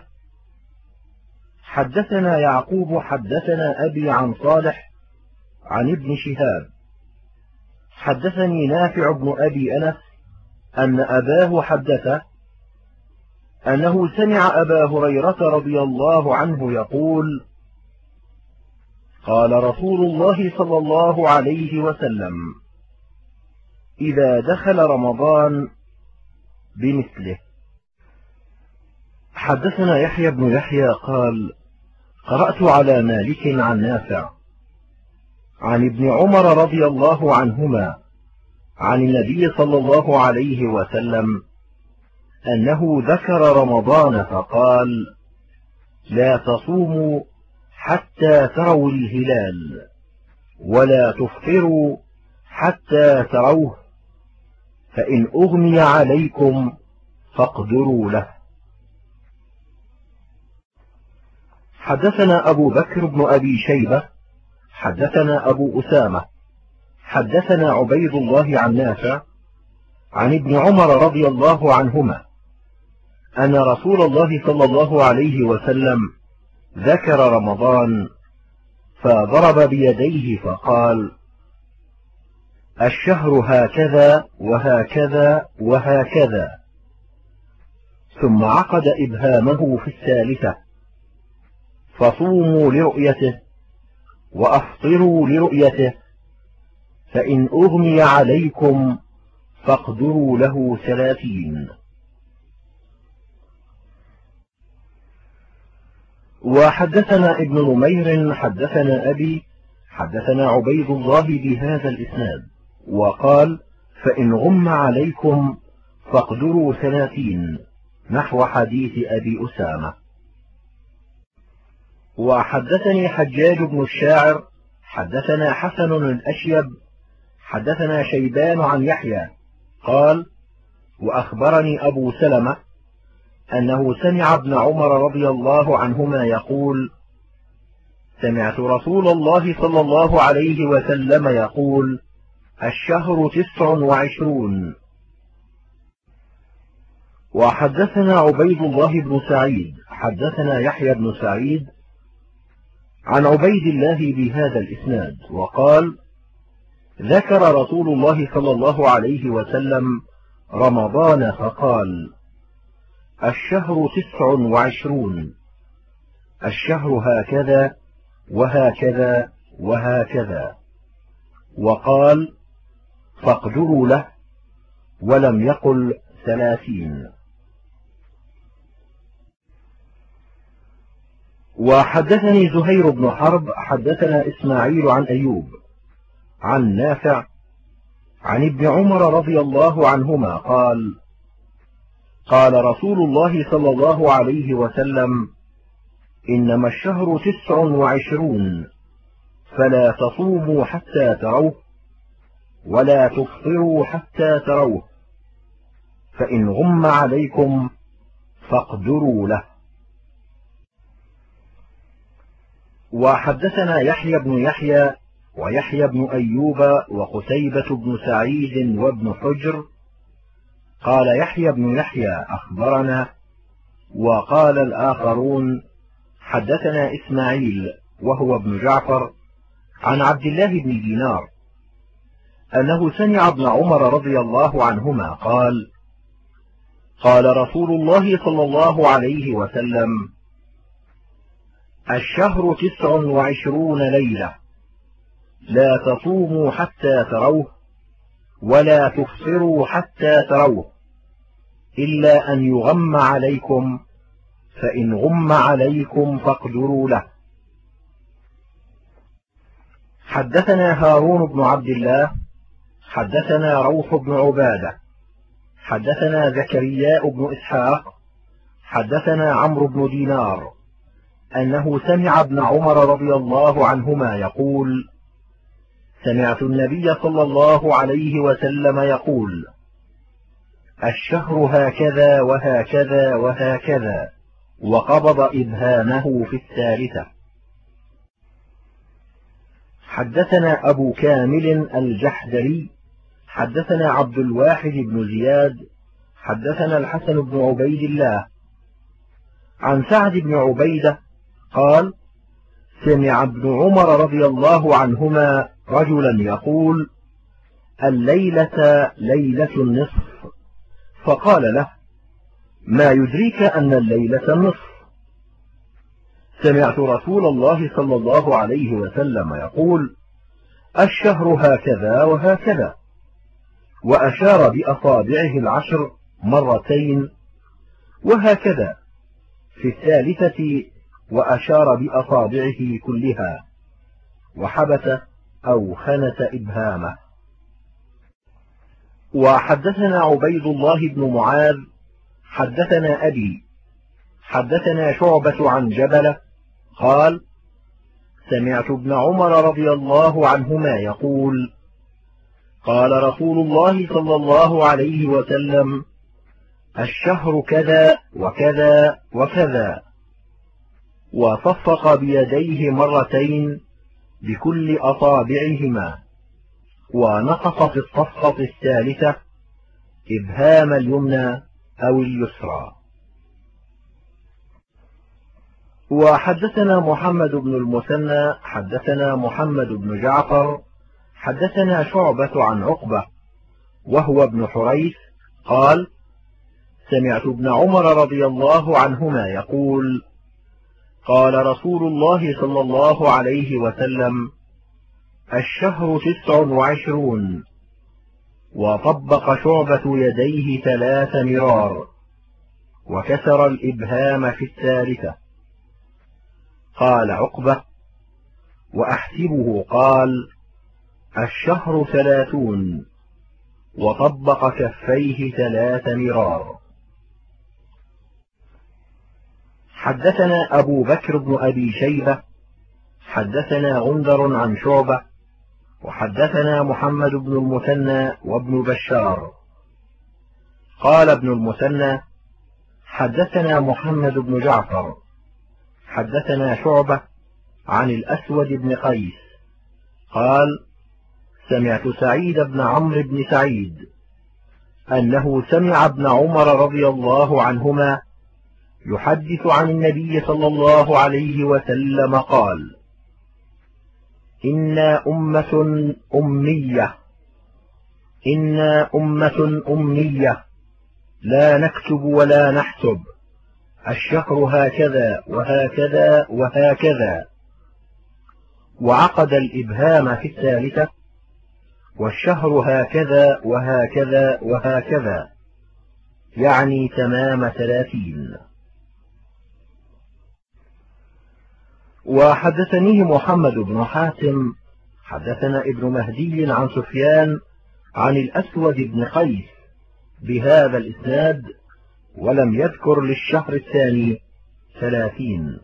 حدثنا يعقوب حدثنا أبي عن صالح عن ابن شهاب حدثني نافع بن أبي أنس أن أباه حدثه أنه سمع أبا هريرة رضي الله عنه يقول: قال رسول الله صلى الله عليه وسلم: إذا دخل رمضان بمثله. حدثنا يحيى بن يحيى قال: قرأت على مالك عن نافع عن ابن عمر رضي الله عنهما عن النبي صلى الله عليه وسلم أنه ذكر رمضان فقال: لا تصوموا حتى تروا الهلال ولا تفطروا حتى تروه، فإن أغمي عليكم فاقدروا له. حدثنا أبو بكر بن أبي شيبة حدثنا أبو أسامة حدثنا عبيد الله عن نافع عن ابن عمر رضي الله عنهما أن رسول الله صلى الله عليه وسلم ذكر رمضان فضرب بيديه فقال: الشهر هكذا وهكذا وهكذا، ثم عقد إبهامه في الثالثة: فصوموا لرؤيته وأفطروا لرؤيته، فإن أغمي عليكم فاقدروا له 30. وحدثنا ابن نمير حدثنا أبي حدثنا عبيد الله بهذا الإسناد وقال: فإن غم عليكم فاقدروا 30، نحو حديث أبي أسامة. وحدثني حجاج بن الشاعر حدثنا حسن الأشيب حدثنا شيبان عن يحيى قال: وأخبرني أبو سلمة أنه سمع ابن عمر رضي الله عنهما يقول: سمعت رسول الله صلى الله عليه وسلم يقول: الشهر 29. وحدثنا عبيد الله بن سعيد حدثنا يحيى بن سعيد عن عبيد الله بهذا الإسناد وقال: ذكر رسول الله صلى الله عليه وسلم رمضان فقال: الشهر 29، الشهر هكذا وهكذا وهكذا، وقال: فاقدروا له، ولم يقل 30. وحدثني زهير بن حرب حدثنا إسماعيل عن أيوب عن نافع عن ابن عمر رضي الله عنهما قال: قال رسول الله صلى الله عليه وسلم: إنما الشهر 29، فلا تصوموا حتى تروه ولا تفطروا حتى تروه، فإن غم عليكم فاقدروا له. وحدثنا يحيى بن يحيى ويحيى بن أيوب وقتيبة بن سعيد وابن حجر قال يحيى بن يحيى أخبرنا، وقال الآخرون حدثنا إسماعيل وهو ابن جعفر عن عبد الله بن دينار أنه سمع ابن عمر رضي الله عنهما قال: قال رسول الله صلى الله عليه وسلم: الشهر 29 ليلة، لا تصوموا حتى تروه ولا تفطروا حتى تروه، إلا أن يغم عليكم، فإن غم عليكم فاقدروا له، حدثنا هارون بن عبد الله حدثنا روح بن عبادة حدثنا زكريا بن إسحاق حدثنا عمرو بن دينار أنه سمع ابن عمر رضي الله عنهما يقول: سمعت النبي صلى الله عليه وسلم يقول: الشهر هكذا وهكذا وهكذا، وقبض إبهامه في الثالثة. حدثنا أبو كامل الجحدري حدثنا عبد الواحد بن زياد حدثنا الحسن بن عبيد الله عن سعد بن عبيدة قال: سمع ابن عمر رضي الله عنهما رجلا يقول: الليلة ليلة النصف، فقال له: ما يدريك أن الليلة النصف؟ سمعت رسول الله صلى الله عليه وسلم يقول: الشهر هكذا وهكذا، وأشار بأصابعه العشر مرتين، وهكذا في الثالثة وأشار بأصابعه كلها، وحبس أو خنس إبهامه. وحدثنا عبيد الله بن معاذ حدثنا أبي حدثنا شعبة عن جبلة قال: سمعت ابن عمر رضي الله عنهما يقول: قال رسول الله صلى الله عليه وسلم: الشهر كذا وكذا وكذا، وصفق بيديه مرتين بكل أصابعهما، ونقص في الصفقة الثالثة إبهام اليمنى أو اليسرى. وحدثنا محمد بن المثنى حدثنا محمد بن جعفر حدثنا شعبة عن عقبة وهو ابن حريث قال: سمعت ابن عمر رضي الله عنهما يقول: قال رسول الله صلى الله عليه وسلم: الشهر 29، وطبق شعبة يديه 3 مرار، وكسر الإبهام في الثالثة. قال عقبة: وأحسبه قال: الشهر 30، وطبق كفيه 3 مرار. حدثنا أبو بكر بن أبي شيبة حدثنا غندر عن شعبة وحدثنا محمد بن المثنى وابن بشار. قال ابن المثنى: حدثنا محمد بن جعفر حدثنا شعبة عن الأسود بن قيس قال: سمعت سعيد بن عمرو بن سعيد أنه سمع ابن عمر رضي الله عنهما يحدث عن النبي صلى الله عليه وسلم قال: إنا أمة أمية لا نكتب ولا نحسب، الشهر هكذا وهكذا وهكذا، وعقد الإبهام في الثالثة، والشهر هكذا وهكذا وهكذا، يعني تمام 30. وحدثنيه محمد بن حاتم حدثنا ابن مهدي عن سفيان عن الأسود بن قيس بهذا الإسناد، ولم يذكر للشهر الثاني 30.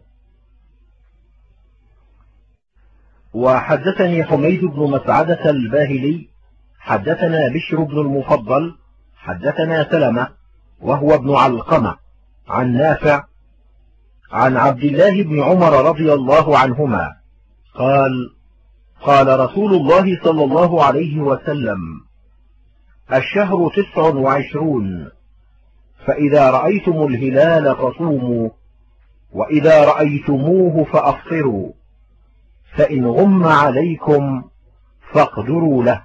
وحدثني حميد بن مسعدة الباهلي حدثنا بشر بن المفضل حدثنا سلمة وهو ابن علقمة عن نافع عن عبد الله بن عمر رضي الله عنهما قال: قال رسول الله صلى الله عليه وسلم: الشهر 29، فإذا رأيتم الهلال فصوموا، وإذا رأيتموه فأفطروا، فإن غم عليكم فاقدروا له.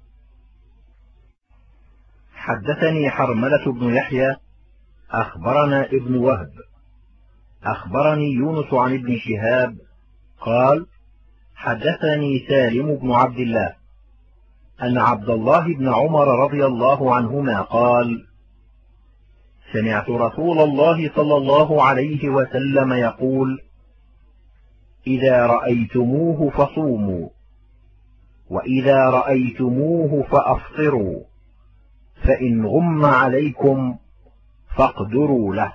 حدثني حرملة بن يحيى أخبرنا ابن وهب أخبرني يونس عن ابن شهاب قال: حدثني سالم بن عبد الله أن عبد الله بن عمر رضي الله عنهما قال: سمعت رسول الله صلى الله عليه وسلم يقول: إذا رأيتموه فصوموا، وإذا رأيتموه فأفطروا، فإن غم عليكم فاقدروا له.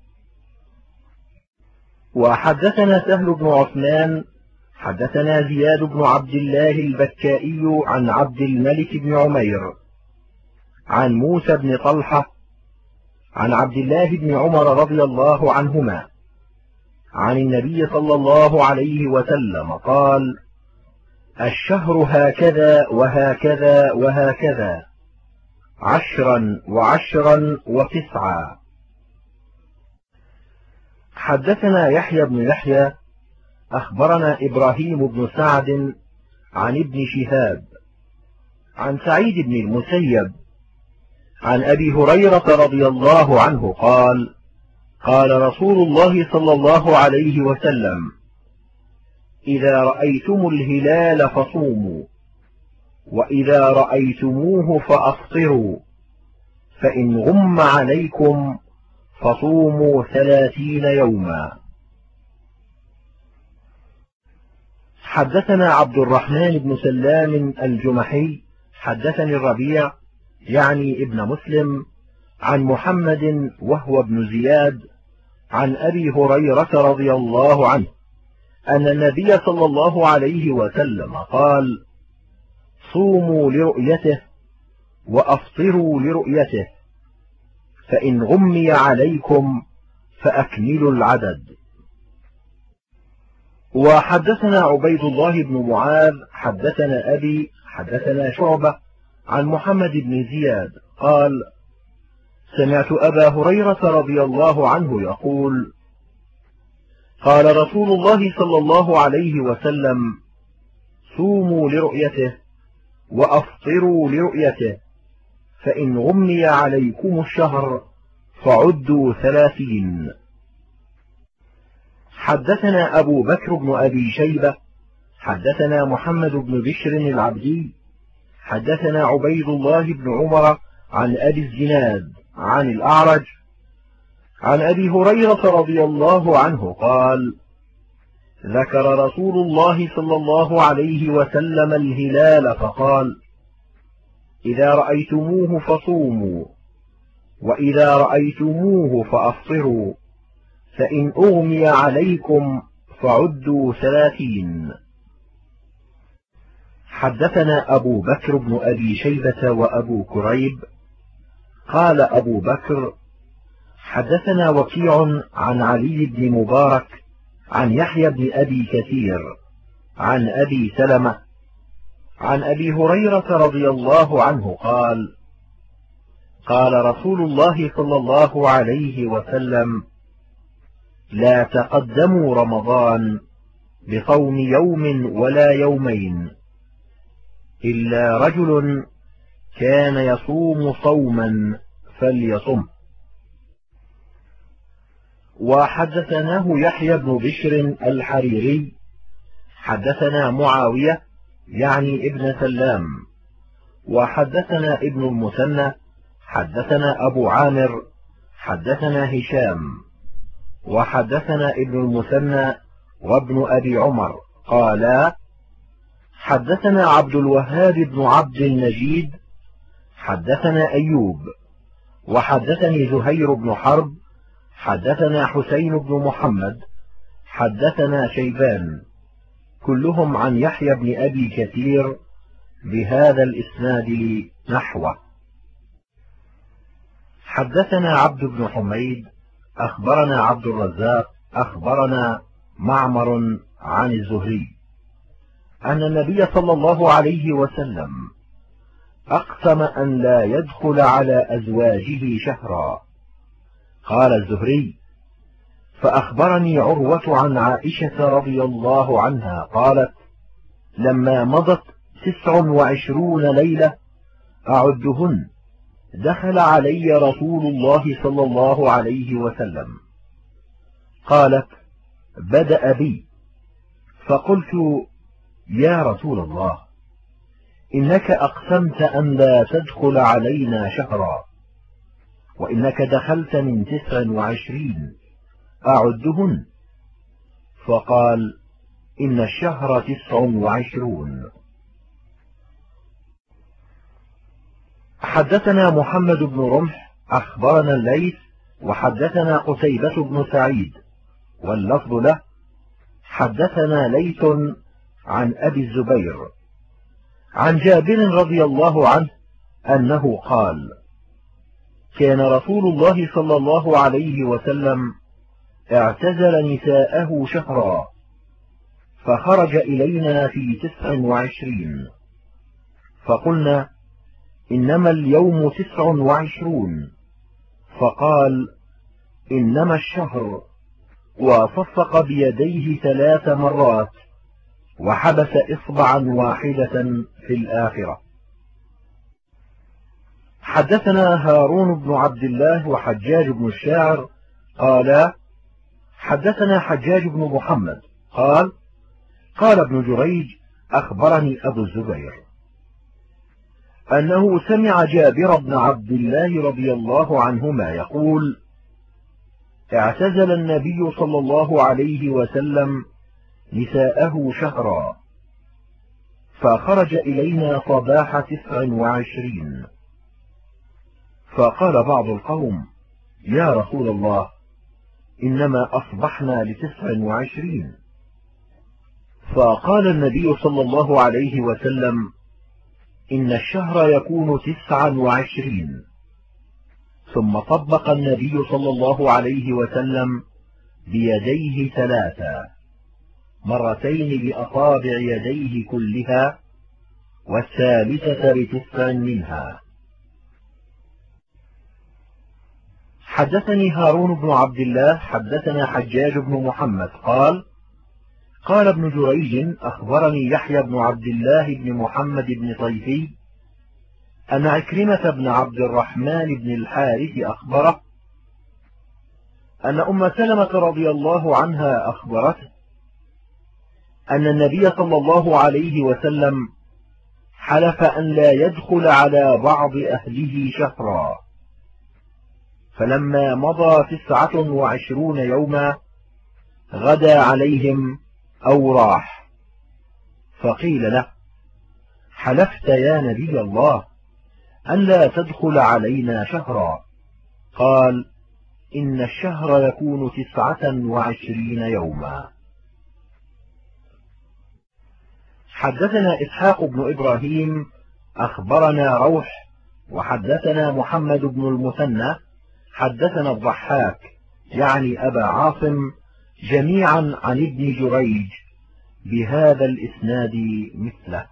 وحدثنا سهل بن عثمان حدثنا زياد بن عبد الله البكائي عن عبد الملك بن عمير عن موسى بن طلحة عن عبد الله بن عمر رضي الله عنهما عن النبي صلى الله عليه وسلم قال: الشهر هكذا وهكذا وهكذا، 10 و10 و9. حدثنا يحيى بن يحيى أخبرنا إبراهيم بن سعد عن ابن شهاب عن سعيد بن المسيب عن أبي هريرة رضي الله عنه قال: قال رسول الله صلى الله عليه وسلم: إذا رأيتم الهلال فصوموا، وإذا رأيتموه فأفطروا، فإن غم عليكم فصوموا 30 يوما. حدثنا عبد الرحمن بن سلام الجمحي حدثني الربيع يعني ابن مسلم عن محمد وهو ابن زياد عن أبي هريرة رضي الله عنه أن النبي صلى الله عليه وسلم قال: صوموا لرؤيته وأفطروا لرؤيته، فإن غمي عليكم فأكملوا العدد. وحدثنا عبيد الله بن معاذ حدثنا أبي حدثنا شعبة عن محمد بن زياد قال: سمعت أبا هريرة رضي الله عنه يقول: قال رسول الله صلى الله عليه وسلم: صوموا لرؤيته وأفطروا لرؤيته، فإن غمي عليكم الشهر فعدوا 30. حدثنا أبو بكر بن أبي شيبة حدثنا محمد بن بشر العبدي حدثنا عبيد الله بن عمر عن أبي الزناد عن الأعرج عن أبي هريرة رضي الله عنه قال: ذكر رسول الله صلى الله عليه وسلم الهلال فقال: إذا رأيتموه فصوموا، وإذا رأيتموه فأفطروا، فإن أغمي عليكم فعدوا 30. حدثنا أبو بكر بن أبي شيبة وأبو كريب. قال أبو بكر: حدثنا وكيع عن علي بن مبارك عن يحيى بن أبي كثير عن أبي سلمة عن أبي هريرة رضي الله عنه قال: قال رسول الله صلى الله عليه وسلم: لا تقدموا رمضان بصوم يوم ولا يومين، إلا رجل كان يصوم صوما فليصم. وحدثناه يحيى بن بشر الحريري حدثنا معاوية يعني ابن سلام، وحدثنا ابن المثنى حدثنا أبو عامر حدثنا هشام، وحدثنا ابن المثنى وابن أبي عمر قالا: حدثنا عبد الوهاب بن عبد المجيد حدثنا أيوب، وحدثني زهير بن حرب حدثنا حسين بن محمد حدثنا شيبان، كلهم عن يحيى بن أبي كثير بهذا الإسناد نحوه. حدثنا عبد بن حميد أخبرنا عبد الرزاق أخبرنا معمر عن الزهري أن النبي صلى الله عليه وسلم أقسم أن لا يدخل على أزواجه شهرا. قال الزهري: فأخبرني عروة عن عائشة رضي الله عنها قالت: لما مضت 29 ليلة أعدهن دخل علي رسول الله صلى الله عليه وسلم. قالت: بدأ بي، فقلت: يا رسول الله، إنك أقسمت أن لا تدخل علينا شهرا، وإنك دخلت من 29 أعدهن. فقال: إن الشهر 29. حدثنا محمد بن رمح أخبرنا الليث وحدثنا قتيبة بن سعيد واللفظ له حدثنا ليث عن أبي الزبير عن جابر رضي الله عنه أنه قال: كان رسول الله صلى الله عليه وسلم اعتزل نساءه شهرا، فخرج إلينا في 29، فقلنا: إنما اليوم 29، فقال: إنما الشهر، وصفق بيديه 3 مرات وحبس إصبعا واحدة في الآخرة. حدثنا هارون بن عبد الله وحجاج بن الشاعر قالا: حدثنا حجاج بن محمد قال: قال ابن جريج: أخبرني أبو الزبير أنه سمع جابر بن عبد الله رضي الله عنهما يقول: اعتزل النبي صلى الله عليه وسلم نساءه شهرا، فخرج إلينا صباح 29، فقال بعض القوم: يا رسول الله، إنما أصبحنا ل29، فقال النبي صلى الله عليه وسلم: إن الشهر يكون 29. ثم طبق النبي صلى الله عليه وسلم بيديه 3 مرتين بأصابع يديه كلها، والثالثة ب9 منها. حدثني هارون بن عبد الله حدثنا حجاج بن محمد قال: قال ابن جريج: أخبرني يحيى بن عبد الله بن محمد بن طيفي أن عكرمة بن عبد الرحمن بن الحارث أخبره أن أم سلمة رضي الله عنها أخبرته أن النبي صلى الله عليه وسلم حلف أن لا يدخل على بعض أهله شهرا، فلما مضى 29 يوما غدا عليهم أو راح، فقيل له: حلفت يا نبي الله أن لا تدخل علينا شهرا؟ قال: إن الشهر يكون 29 يوما. حدثنا إسحاق بن إبراهيم أخبرنا روح وحدثنا محمد بن المثنى حدثنا الضحاك يعني أبا عاصم جميعا عن ابن جريج بهذا الإسناد مثله.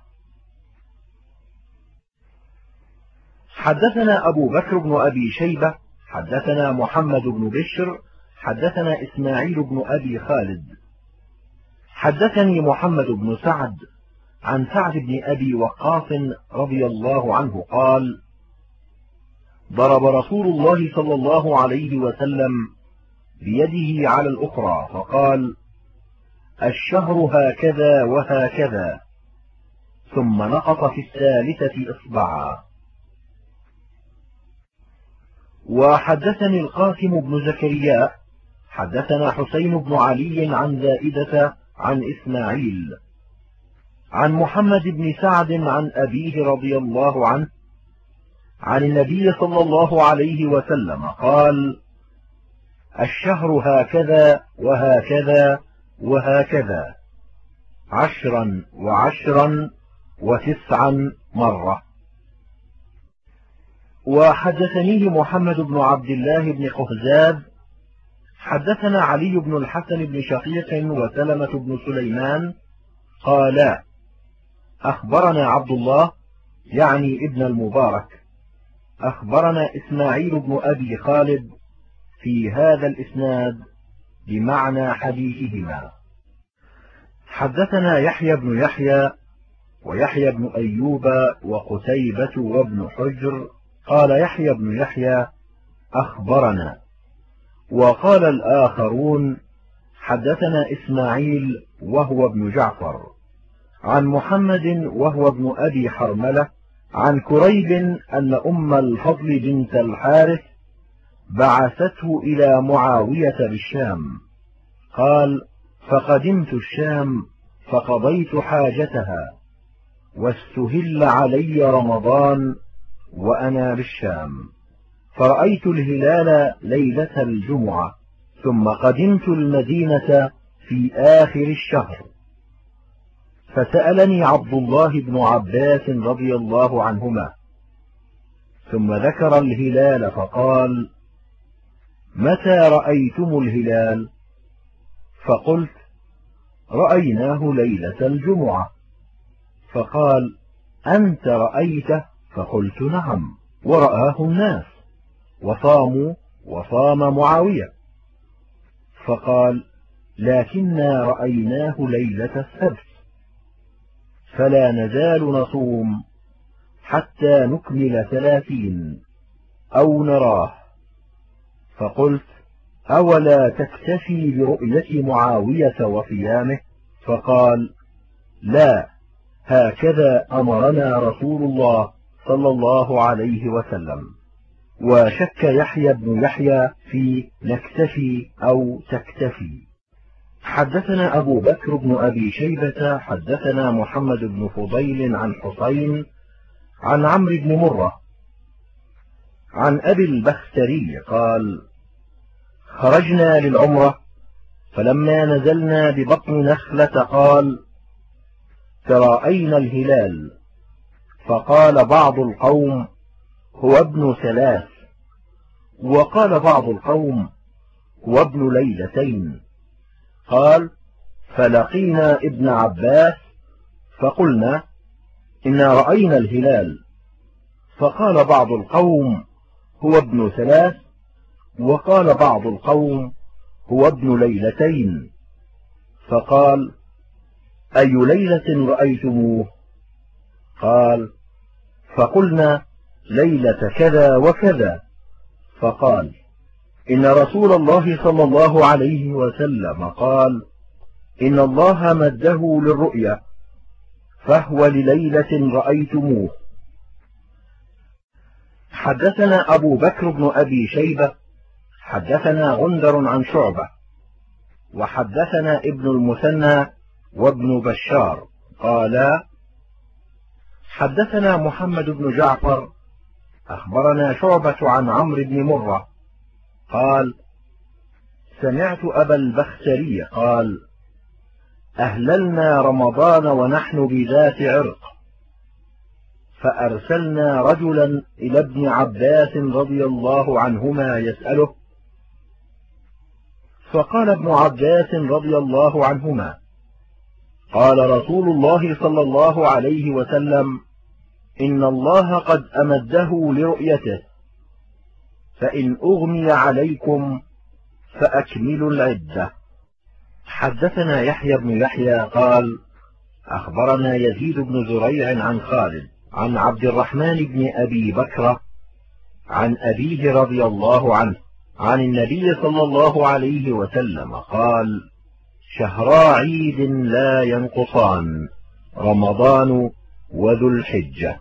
حدثنا أبو بكر بن أبي شيبة حدثنا محمد بن بشر حدثنا إسماعيل بن أبي خالد حدثني محمد بن سعد عن سعد بن أبي وقاص رضي الله عنه قال: ضرب رسول الله صلى الله عليه وسلم بيده على الأخرى فقال: الشهر هكذا وهكذا، ثم نقص في الثالثة إصبعا. وحدثني القاسم بن زكريا حدثنا حسين بن علي عن زائدة عن إسماعيل عن محمد بن سعد عن أبيه رضي الله عنه عن النبي صلى الله عليه وسلم قال: الشهر هكذا وهكذا وهكذا، 10 و10 و9 مرة. وحدثنيه محمد بن عبد الله بن قهزاد حدثنا علي بن الحسن بن شقيق وسلمة بن سليمان قالا: أخبرنا عبد الله يعني ابن المبارك أخبرنا إسماعيل بن أبي خالد في هذا الإسناد بمعنى حديثهما. حدثنا يحيى بن يحيى ويحيى بن أيوب وقتيبة وابن حجر قال يحيى بن يحيى: أخبرنا. وقال الآخرون: حدثنا إسماعيل وهو ابن جعفر عن محمد وهو ابن أبي حرملة عن كريب أن أم الفضل بنت الحارث بعثته إلى معاوية بالشام. قال: فقدمت الشام فقضيت حاجتها، واستهل علي رمضان وأنا بالشام، فرأيت الهلال ليلة الجمعة، ثم قدمت المدينة في آخر الشهر، فسألني عبد الله بن عباس رضي الله عنهما، ثم ذكر الهلال فقال: متى رأيتم الهلال؟ فقلت: رأيناه ليلة الجمعة. فقال: أنت رأيته؟ فقلت: نعم، ورآه الناس وصاموا وصام معاوية. فقال: لكننا رأيناه ليلة السبت، فلا نزال نصوم حتى نكمل 30 أو نراه. فقلت: أولا تكتفي برؤية معاوية وصيامه؟ فقال: لا، هكذا أمرنا رسول الله صلى الله عليه وسلم. وشك يحيى بن يحيى في نكتفي أو تكتفي. حدثنا أبو بكر بن أبي شيبة حدثنا محمد بن فضيل عن حسين عن عمرو بن مرة عن أبي البختري قال: خرجنا للعمرة، فلما نزلنا ببطن نخلة قال: تراءينا الهلال، فقال بعض القوم: هو ابن 3، وقال بعض القوم: هو ابن ليلتين. قال: فلقينا ابن عباس فقلنا: إنا رأينا الهلال. فقال بعض القوم: هو ابن 3، وقال بعض القوم: هو ابن ليلتين. فقال: أي ليلة رأيتموه؟ قال: فقلنا: ليلة كذا وكذا. فقال: إن رسول الله صلى الله عليه وسلم قال: إن الله مده للرؤيا، فهو لليلة رأيتموه. حدثنا أبو بكر بن أبي شيبة حدثنا غندر عن شعبة، وحدثنا ابن المثنى وابن بشار قالا: حدثنا محمد بن جعفر أخبرنا شعبة عن عمرو بن مرة قال: سمعت أبا البختري قال: أهللنا رمضان ونحن بذات عرق، فأرسلنا رجلا إلى ابن عباس رضي الله عنهما يسأله، فقال ابن عباس رضي الله عنهما: قال رسول الله صلى الله عليه وسلم: إن الله قد أمده لرؤيته، فإن أغمي عليكم فأكملوا العدة. حدثنا يحيى بن يحيى قال: أخبرنا يزيد بن زريع عن خالد عن عبد الرحمن بن أبي بكر عن أبيه رضي الله عنه عن النبي صلى الله عليه وسلم قال: شهرا عيد لا ينقصان، رمضان وذو الحجة.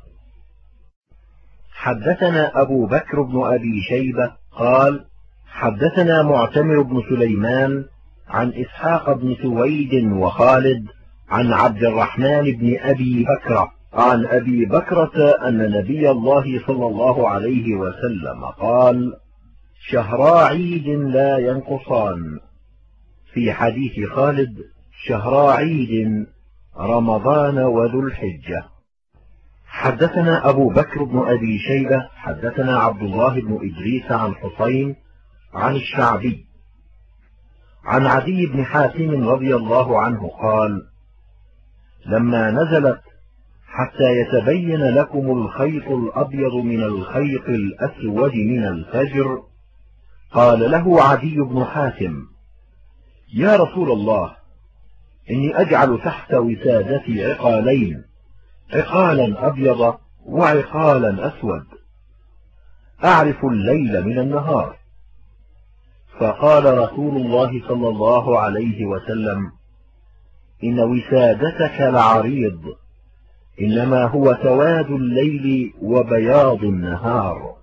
حدثنا أبو بكر بن أبي شيبة قال: حدثنا معتمر بن سليمان عن إسحاق بن سويد وخالد عن عبد الرحمن بن أبي بكر عن أبي بكرة أن نبي الله صلى الله عليه وسلم قال: شهرا عيد لا ينقصان. في حديث خالد: شهرا عيد، رمضان وذو الحجة. حدثنا أبو بكر بن أبي شيبة حدثنا عبد الله بن إدريس عن حسين عن الشعبي عن عدي بن حاتم رضي الله عنه قال: لما نزلت حتى يتبين لكم الخيط الأبيض من الخيط الأسود من الفجر، قال له عدي بن حاتم: يا رسول الله، إني أجعل تحت وسادتي عقالين، عقالا أبيض وعقالا أسود، أعرف الليل من النهار. فقال رسول الله صلى الله عليه وسلم: إن وسادتك لعريض، إنما هو سواد الليل وبياض النهار.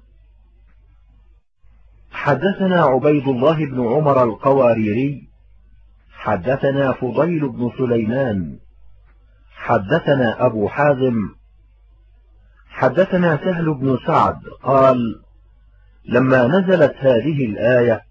حدثنا عبيد الله بن عمر القواريري حدثنا فضيل بن سليمان حدثنا أبو حازم حدثنا سهل بن سعد قال: لما نزلت هذه الآية